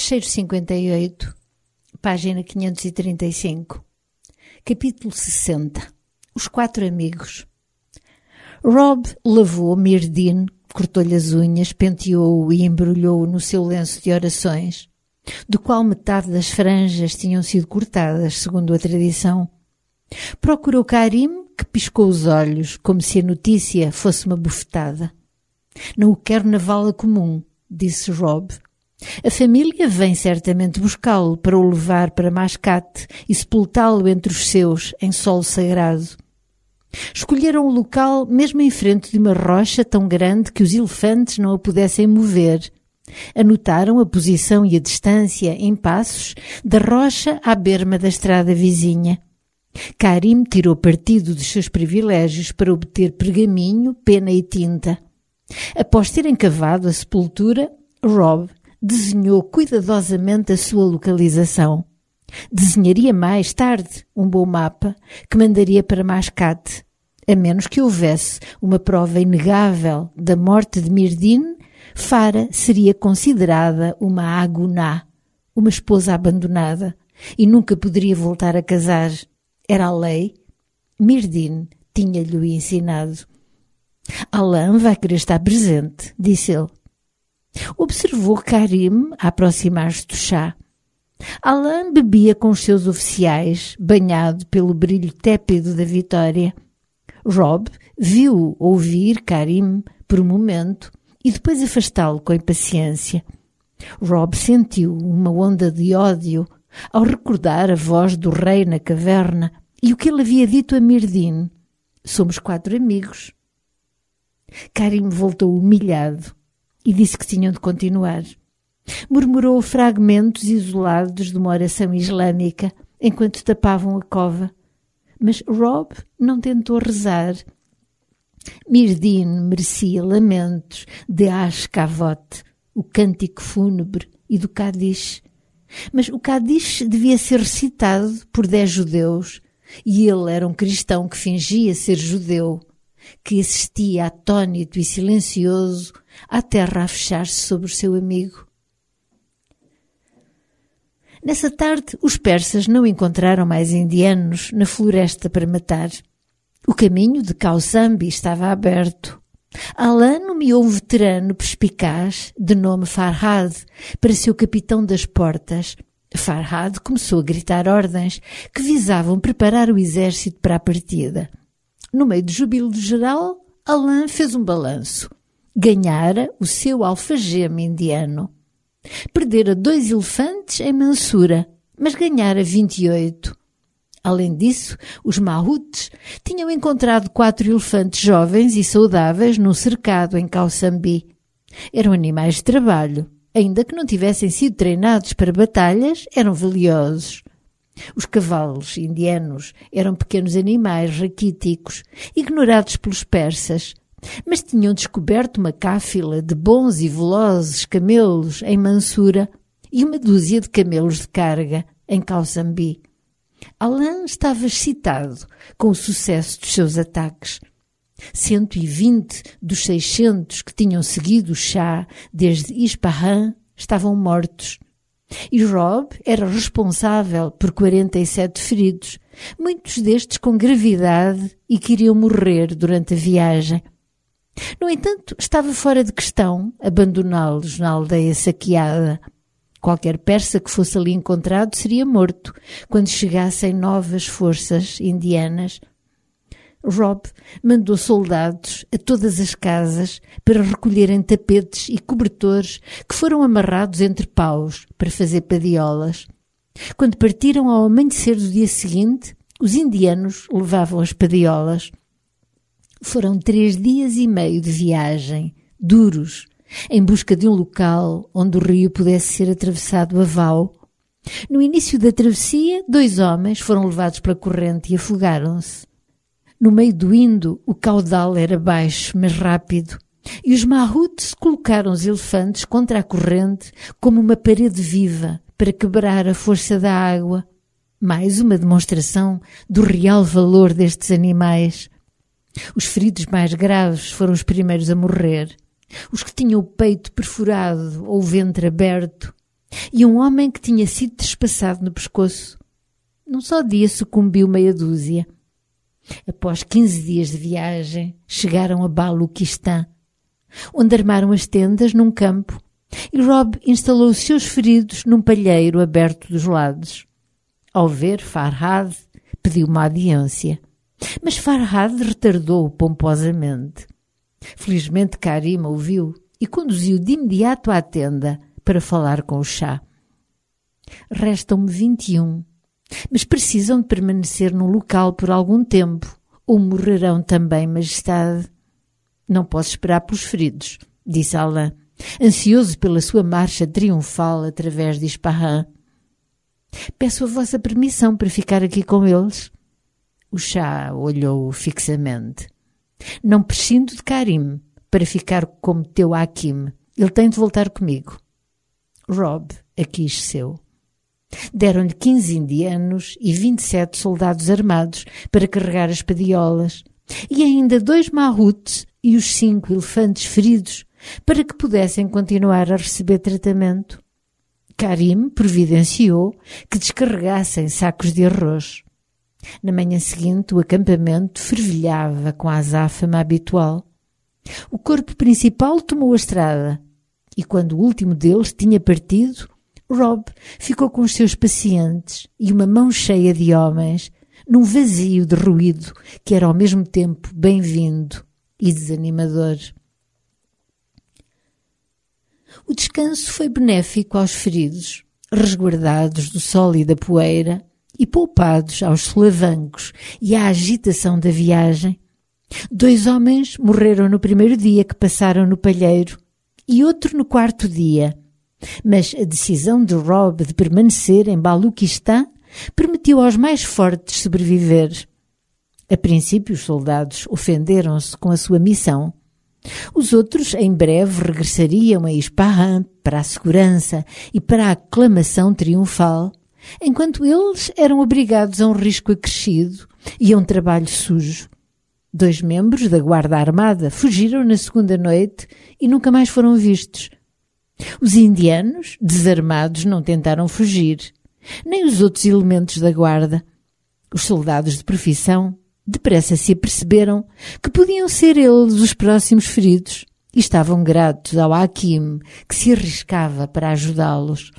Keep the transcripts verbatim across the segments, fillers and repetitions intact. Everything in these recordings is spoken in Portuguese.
Fecheiro cinquenta e oito, página quinhentos e trinta e cinco. Capítulo sessenta. Os quatro amigos. Rob lavou Myrdhinn, cortou-lhe as unhas, penteou-o e embrulhou-o no seu lenço de orações, do qual metade das franjas tinham sido cortadas, segundo a tradição. Procurou Karim, que piscou os olhos, como se a notícia fosse uma bufetada. Não o quero na vala comum, disse Rob. A família vem certamente buscá-lo para o levar para Mascate e sepultá-lo entre os seus em solo sagrado. Escolheram o local mesmo em frente de uma rocha tão grande que os elefantes não a pudessem mover. Anotaram a posição e a distância, em passos, da rocha à berma da estrada vizinha. Karim tirou partido dos seus privilégios para obter pergaminho, pena e tinta. Após terem cavado a sepultura, Rob desenhou cuidadosamente a sua localização. Desenharia mais tarde um bom mapa que mandaria para Mascate. A menos que houvesse uma prova inegável da morte de Myrdhinn, Farah seria considerada uma aguná, uma esposa abandonada, e nunca poderia voltar a casar. Era a lei. Myrdhinn tinha-lhe ensinado. Alain vai querer estar presente, disse ele. Observou Karim a aproximar-se do chá. Alain bebia com os seus oficiais, banhado pelo brilho tépido da vitória. Rob viu ouvir Karim por um momento e depois afastá-lo com impaciência. Rob sentiu uma onda de ódio ao recordar a voz do rei na caverna e o que ele havia dito a Myrdhinn. Somos quatro amigos. Karim voltou humilhado e disse que tinham de continuar. Murmurou fragmentos isolados de uma oração islâmica enquanto tapavam a cova. Mas Rob não tentou rezar. Myrdhinn merecia lamentos de Ashkavot, o cântico fúnebre, e do Kadish. Mas o Kadish devia ser recitado por dez judeus, e ele era um cristão que fingia ser judeu, que assistia atônito e silencioso à terra a fechar-se sobre o seu amigo. Nessa tarde, os persas não encontraram mais indianos na floresta para matar. O caminho de Kausambi estava aberto. Alain nomeou um veterano perspicaz, de nome Farhad, para seu capitão das portas. Farhad começou a gritar ordens que visavam preparar o exército para a partida. No meio do júbilo geral, Alain fez um balanço. Ganhara o seu alfageme indiano. Perdera dois elefantes em Mansura, mas ganhara vinte e oito. Além disso, os Mahutes tinham encontrado quatro elefantes jovens e saudáveis num cercado em Kausambi. Eram animais de trabalho. Ainda que não tivessem sido treinados para batalhas, eram valiosos. Os cavalos indianos eram pequenos animais raquíticos, ignorados pelos persas, mas tinham descoberto uma cáfila de bons e velozes camelos em Mansura e uma dúzia de camelos de carga em Kausambi. Alain estava excitado com o sucesso dos seus ataques. Cento e vinte dos seiscentos que tinham seguido o chá desde Ispahan estavam mortos. E Rob era responsável por quarenta e sete feridos, muitos destes com gravidade e que iriam morrer durante a viagem. No entanto, estava fora de questão abandoná-los na aldeia saqueada. Qualquer persa que fosse ali encontrado seria morto quando chegassem novas forças indianas. Rob mandou soldados a todas as casas para recolherem tapetes e cobertores que foram amarrados entre paus para fazer padiolas. Quando partiram ao amanhecer do dia seguinte, os indianos levavam as padiolas. Foram três dias e meio de viagem, duros, em busca de um local onde o rio pudesse ser atravessado a vau. No início da travessia, dois homens foram levados pela corrente e afogaram-se. No meio do Indo, o caudal era baixo, mas rápido, e os Mahutes colocaram os elefantes contra a corrente como uma parede viva para quebrar a força da água. Mais uma demonstração do real valor destes animais. Os feridos mais graves foram os primeiros a morrer. Os que tinham o peito perfurado ou o ventre aberto, E um homem que tinha sido trespassado no pescoço. Num só dia sucumbiu meia dúzia. Após quinze dias de viagem, chegaram a Baluquistã, onde armaram as tendas num campo, e Rob instalou os seus feridos num palheiro aberto dos lados. Ao ver Farhad, pediu uma audiência, mas Farhad retardou-o pomposamente. Felizmente Karim ouviu e conduziu de imediato à tenda para falar com o chá. Restam-me vinte e um, mas precisam de permanecer no local por algum tempo, ou morrerão também, majestade. Não posso esperar pelos feridos, disse Alain, ansioso pela sua marcha triunfal através de Ispahan. Peço a vossa permissão para ficar aqui com eles. O chá olhou-o fixamente. Não prescindo de Karim para ficar como teu Hakim. Ele tem de voltar comigo. Rob aquisceu. Deram-lhe quinze indianos e vinte e sete soldados armados para carregar as padiolas, e ainda dois mahutes e os cinco elefantes feridos para que pudessem continuar a receber tratamento. Karim providenciou que descarregassem sacos de arroz. Na manhã seguinte, o acampamento fervilhava com a azáfama habitual. O corpo principal tomou a estrada, e quando o último deles tinha partido, Rob ficou com os seus pacientes e uma mão cheia de homens, num vazio de ruído que era ao mesmo tempo bem-vindo e desanimador. O descanso foi benéfico aos feridos, resguardados do sol e da poeira e poupados aos solavancos e à agitação da viagem. Dois homens morreram no primeiro dia que passaram no palheiro e outro no quarto dia. Mas a decisão de Rob de permanecer em Baluquistã permitiu aos mais fortes sobreviver. A princípio, os soldados ofenderam-se com a sua missão. Os outros, em breve, regressariam a Ispahan para a segurança e para a aclamação triunfal, enquanto eles eram obrigados a um risco acrescido e a um trabalho sujo. Dois membros da Guarda Armada fugiram na segunda noite e nunca mais foram vistos. Os indianos, desarmados, não tentaram fugir, nem os outros elementos da guarda. Os soldados de profissão depressa se aperceberam que podiam ser eles os próximos feridos e estavam gratos ao Hakim que se arriscava para ajudá-los.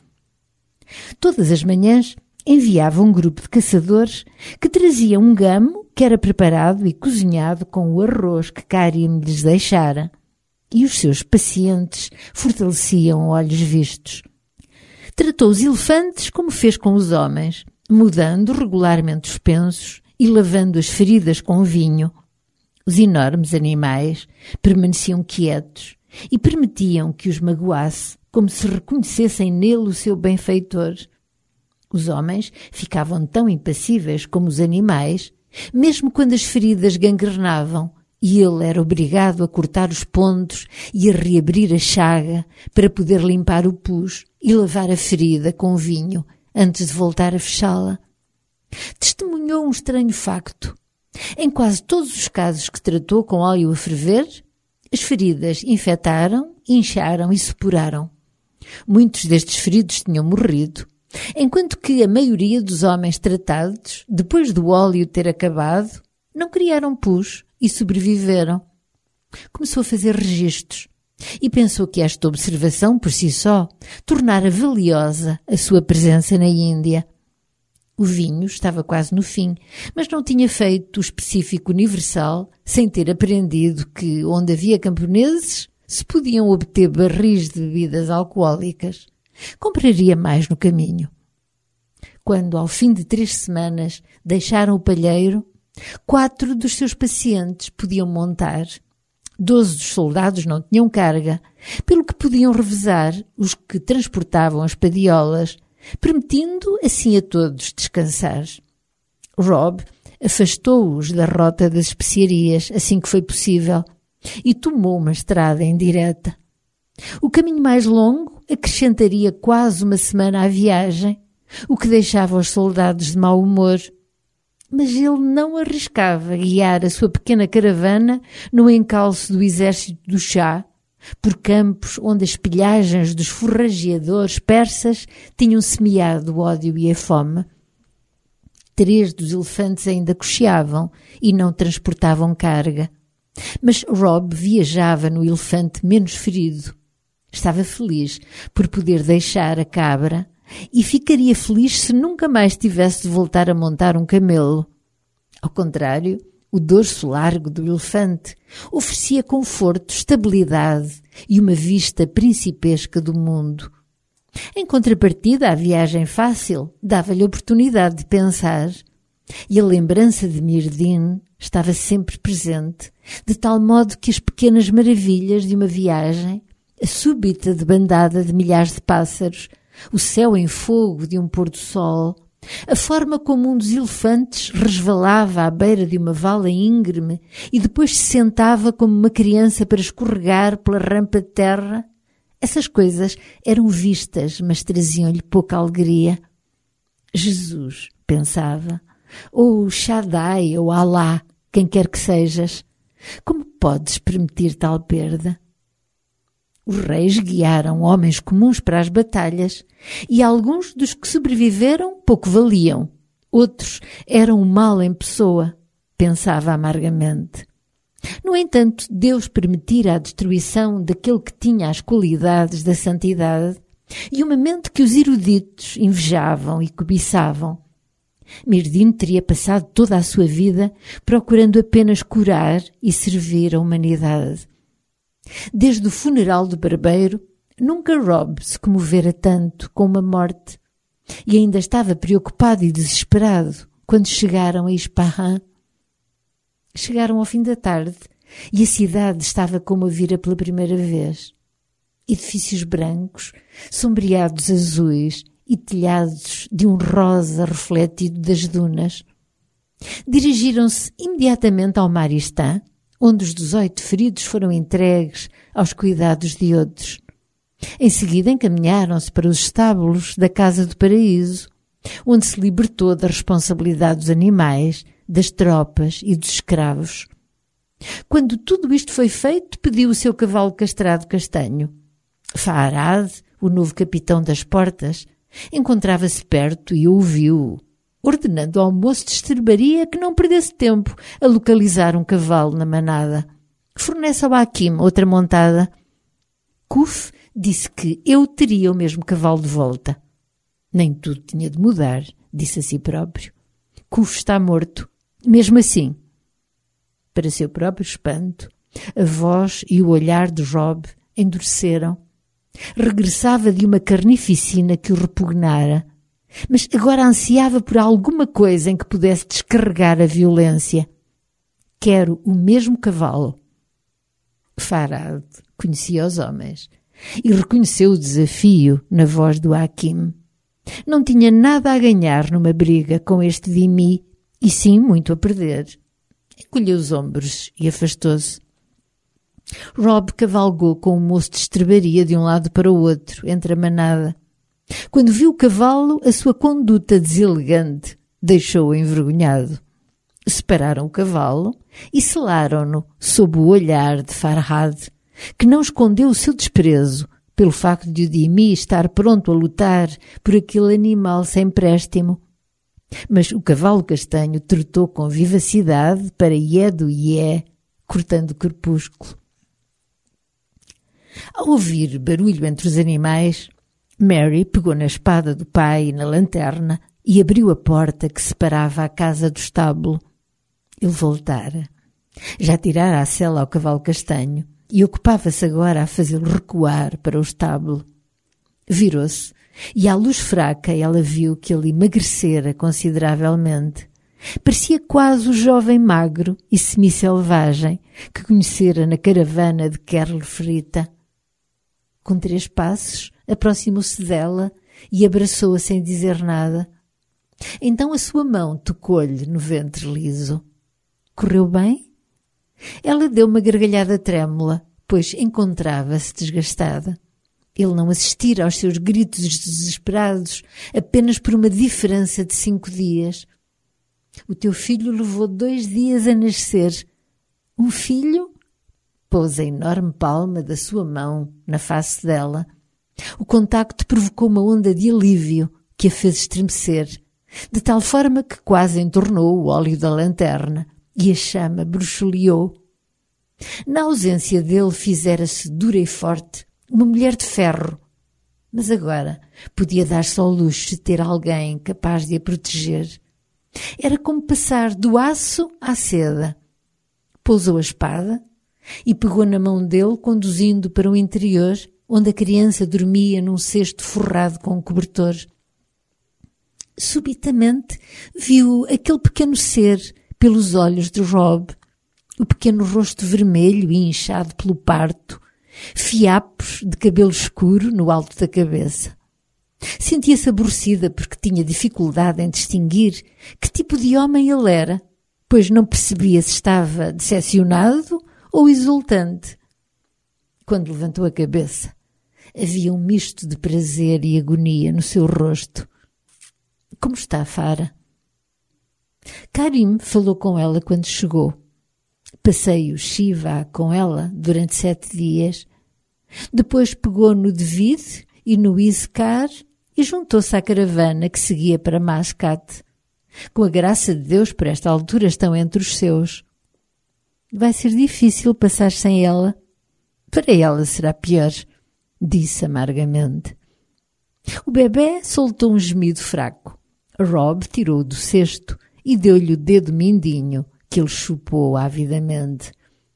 Todas as manhãs enviava um grupo de caçadores que trazia um gamo que era preparado e cozinhado com o arroz que Karim lhes deixara. E os seus pacientes fortaleciam olhos vistos. Tratou os elefantes como fez com os homens, mudando regularmente os pensos e lavando as feridas com vinho. Os enormes animais permaneciam quietos e permitiam que os magoasse, como se reconhecessem nele o seu benfeitor. Os homens ficavam tão impassíveis como os animais, mesmo quando as feridas gangrenavam, e ele era obrigado a cortar os pontos e a reabrir a chaga para poder limpar o pus e lavar a ferida com vinho antes de voltar a fechá-la. Testemunhou um estranho facto. Em quase todos os casos que tratou com óleo a ferver, as feridas infectaram, incharam e supuraram. Muitos destes feridos tinham morrido, enquanto que a maioria dos homens tratados, depois do óleo ter acabado, não criaram pus e sobreviveram. Começou a fazer registros e pensou que esta observação, por si só, tornara valiosa a sua presença na Índia. O vinho estava quase no fim, mas não tinha feito o específico universal sem ter aprendido que, onde havia camponeses, se podiam obter barris de bebidas alcoólicas. Compraria mais no caminho. Quando, ao fim de três semanas, deixaram o palheiro, quatro dos seus pacientes podiam montar. Doze dos soldados não tinham carga, pelo que podiam revezar os que transportavam as padiolas, permitindo assim a todos descansar. Rob afastou-os da rota das especiarias assim que foi possível e tomou uma estrada em direta. O caminho mais longo acrescentaria quase uma semana à viagem, o que deixava os soldados de mau humor. Mas ele não arriscava guiar a sua pequena caravana no encalço do exército do chá, por campos onde as pilhagens dos forrageadores persas tinham semeado o ódio e a fome. Três dos elefantes ainda cocheavam e não transportavam carga. Mas Rob viajava no elefante menos ferido. Estava feliz por poder deixar a cabra e ficaria feliz se nunca mais tivesse de voltar a montar um camelo. Ao contrário, o dorso largo do elefante oferecia conforto, estabilidade e uma vista principesca do mundo. Em contrapartida, a viagem fácil dava-lhe oportunidade de pensar, e a lembrança de Mirdin estava sempre presente, de tal modo que as pequenas maravilhas de uma viagem, a súbita debandada de milhares de pássaros, o céu em fogo de um pôr-do-sol, a forma como um dos elefantes resvalava à beira de uma vala íngreme e depois se sentava como uma criança para escorregar pela rampa de terra, essas coisas eram vistas, mas traziam-lhe pouca alegria. Jesus, pensava, ou Shaddai, ou Alá, quem quer que sejas, como podes permitir tal perda? Os reis guiaram homens comuns para as batalhas e alguns dos que sobreviveram pouco valiam. Outros eram o mal em pessoa, pensava amargamente. No entanto, Deus permitira a destruição daquele que tinha as qualidades da santidade e uma mente que os eruditos invejavam e cobiçavam. Mirdin teria passado toda a sua vida procurando apenas curar e servir a humanidade. Desde o funeral do barbeiro, nunca Rob se comovera tanto com uma morte e ainda estava preocupado e desesperado quando chegaram a Ispahan. Chegaram ao fim da tarde e a cidade estava como a vira pela primeira vez. Edifícios brancos, sombreados azuis e telhados de um rosa refletido das dunas. Dirigiram-se imediatamente ao Maristã, onde os dezoito feridos foram entregues aos cuidados de outros. Em seguida encaminharam-se para os estábulos da Casa do Paraíso, onde se libertou da responsabilidade dos animais, das tropas e dos escravos. Quando tudo isto foi feito, pediu o seu cavalo castrado castanho. Faarad, o novo capitão das portas, encontrava-se perto e ouviu-o, ordenando ao moço de estrebaria que não perdesse tempo a localizar um cavalo na manada. Fornece ao Hakim outra montada. Kuf disse que eu teria o mesmo cavalo de volta. Nem tudo tinha de mudar, disse a si próprio. Kuf está morto. Mesmo assim, para seu próprio espanto, a voz e o olhar de Rob endureceram. Regressava de uma carnificina que o repugnara, mas agora ansiava por alguma coisa em que pudesse descarregar a violência. Quero o mesmo cavalo. Farad conhecia os homens e reconheceu o desafio na voz do Hakim. Não tinha nada a ganhar numa briga com este Dhimmi e sim muito a perder. Encolheu os ombros e afastou-se. Rob cavalgou com o moço de estrebaria de um lado para o outro, entre a manada. Quando viu o cavalo, a sua conduta deselegante deixou-o envergonhado. Separaram o cavalo e selaram-no sob o olhar de Farhad, que não escondeu o seu desprezo pelo facto de o Dhimmi estar pronto a lutar por aquele animal sem préstimo. Mas o cavalo castanho trotou com vivacidade para Ié do Ié, cortando o crepúsculo. Ao ouvir barulho entre os animais, Mary pegou na espada do pai e na lanterna e abriu a porta que separava a casa do estábulo. Ele voltara. Já tirara a sela ao cavalo castanho e ocupava-se agora a fazê-lo recuar para o estábulo. Virou-se e à luz fraca ela viu que ele emagrecera consideravelmente. Parecia quase o jovem magro e semi-selvagem que conhecera na caravana de Kerl Frita. Com três passos, aproximou-se dela e abraçou-a sem dizer nada. Então a sua mão tocou-lhe no ventre liso. Correu bem? Ela deu uma gargalhada trêmula, pois encontrava-se desgastada. Ele não assistira aos seus gritos desesperados apenas por uma diferença de cinco dias. O teu filho levou dois dias a nascer. Um filho? Pôs a enorme palma da sua mão na face dela. O contacto provocou uma onda de alívio que a fez estremecer, de tal forma que quase entornou o óleo da lanterna e a chama bruxuleou. Na ausência dele fizera-se dura e forte, uma mulher de ferro, mas agora podia dar-se ao luxo de ter alguém capaz de a proteger. Era como passar do aço à seda. Pousou a espada e pegou na mão dele, conduzindo para o interior, onde a criança dormia num cesto forrado com um cobertor. Subitamente viu aquele pequeno ser pelos olhos de Rob, o pequeno rosto vermelho e inchado pelo parto, fiapos de cabelo escuro no alto da cabeça. Sentia-se aborrecida porque tinha dificuldade em distinguir que tipo de homem ele era, pois não percebia se estava decepcionado ou exultante. Quando levantou a cabeça, havia um misto de prazer e agonia no seu rosto. — Como está, Farah? Karim falou com ela quando chegou. Passei o Shiva com ela durante sete dias. Depois pegou no David e no Iscar e juntou-se à caravana que seguia para Mascat. Com a graça de Deus, por esta altura estão entre os seus. Vai ser difícil passar sem ela. Para ela será pior, disse amargamente. O bebê soltou um gemido fraco. Rob tirou-o do cesto e deu-lhe o dedo mindinho, que ele chupou avidamente.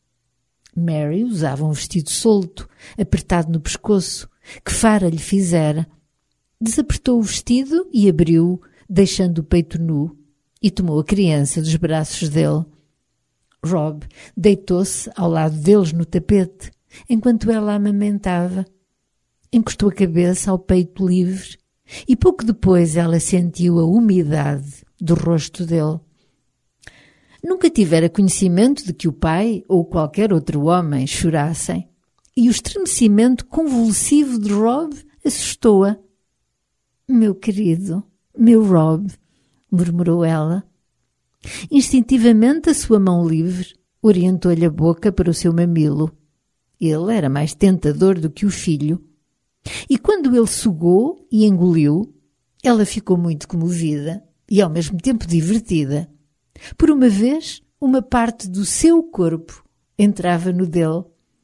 Mary usava um vestido solto, apertado no pescoço, que Farah lhe fizera. Desapertou o vestido e abriu-o, deixando o peito nu, e tomou a criança dos braços dele. Rob deitou-se ao lado deles no tapete, enquanto ela a amamentava. Encostou a cabeça ao peito livre, e pouco depois ela sentiu a umidade do rosto dele. Nunca tivera conhecimento de que o pai ou qualquer outro homem chorassem, e o estremecimento convulsivo de Rob assustou-a. — Meu querido, meu Rob, murmurou ela. Instintivamente a sua mão livre orientou-lhe a boca para o seu mamilo. Ele era mais tentador do que o filho. E quando ele sugou e engoliu, ela ficou muito comovida e ao mesmo tempo divertida. Por uma vez, uma parte do seu corpo entrava no dele.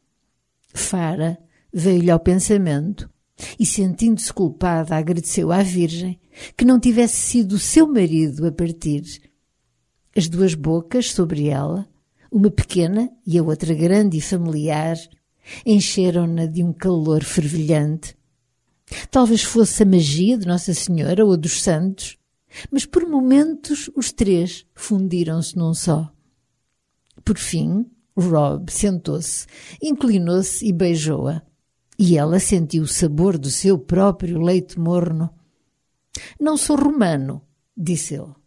Farah veio-lhe ao pensamento e, sentindo-se culpada, agradeceu à Virgem que não tivesse sido o seu marido a partir. As duas bocas sobre ela, uma pequena e a outra grande e familiar, encheram-na de um calor fervilhante. Talvez fosse a magia de Nossa Senhora ou dos santos, mas por momentos os três fundiram-se num só. Por fim, Rob sentou-se, inclinou-se e beijou-a, e ela sentiu o sabor do seu próprio leite morno. — Não sou romano, disse ele.